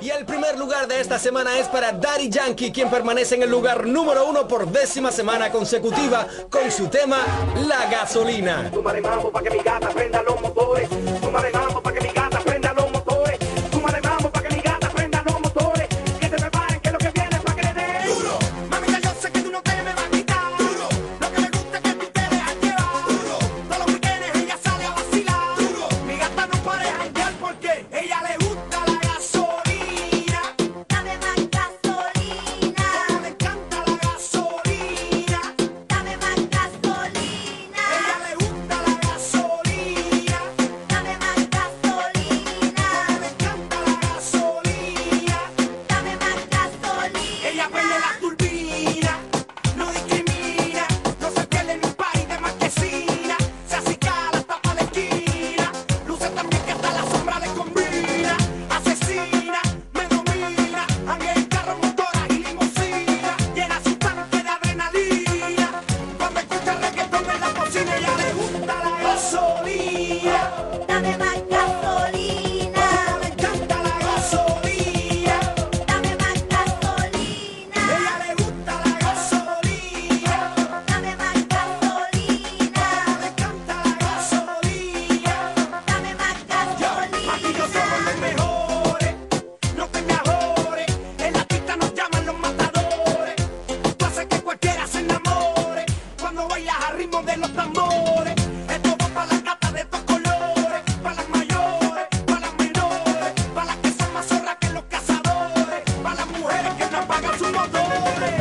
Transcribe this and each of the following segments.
Y el primer lugar de esta semana es para Daddy Yankee, quien permanece en el lugar número 1 por 10ª semana consecutiva con su tema La Gasolina. Súmale mambo pa' que mi gata prenda los motores. Súmale mambo pa' que mi gata prenda los motores. Súmale mambo pa' que mi gata prenda los motores. Que se preparen que lo que viene es pa' que le dé duro. Mamita, yo sé que tú no te me vas a quitar duro. Lo que me gusta es que tú te dejas llevar duro. Todos los weekends ella sale a vacilar duro. Mi gata no para de janguear porque ella le gusta la gasolina. Dame más gasolina. Como le encanta la gasolina. Dame más gasolina. Ella le gusta la gasolina. Dame más gasolina. Le encanta la gasolina. Dame más gasolina. Ella prende la turbina, no discrimina, no se pierde ni un país de marquesina. Se acicala hasta pa' la esquina, luce también que hasta la sombra le combina. Asesina, me domina, anda en carro, motora y limusina. Llena su tanque de adrenalina, cuando escucha reggaetón en la cocina. Ella le gusta la gasolina, Dame más gasolina. le encanta la gasolina. Dame más gasolina. Ella le gusta la gasolina. Dame más gasolina. Le encanta la gasolina. Dame más gasolina. Aquí yo somos los mejores, no te me ajores. En la pista nos llaman los matadores. Tú haces que cualquiera se enamore cuando bailas al ritmo de los tambores. Esto va para las gatas de estos colores, para las mayores, para las menores, para las que son más zorras que los cazadores, para las mujeres que no apagan sus motores.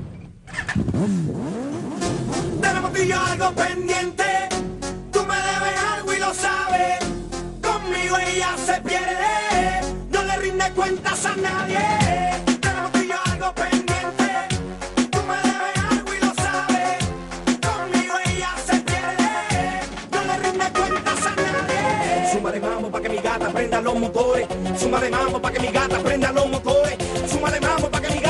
Tenemos tú y yo algo pendiente. Tú me debes algo y lo sabes. Conmigo ella se pierde. No le rinde cuentas a nadie. Tenemos tú y yo algo pendiente. Tú me debes algo y lo sabes. Conmigo ella se pierde. No le rinde cuentas a nadie. Súmale mambo pa' que mi gata prenda los motores. Súmale mambo pa' que mi gata prenda los motores. Súmale mambo pa' que mi gata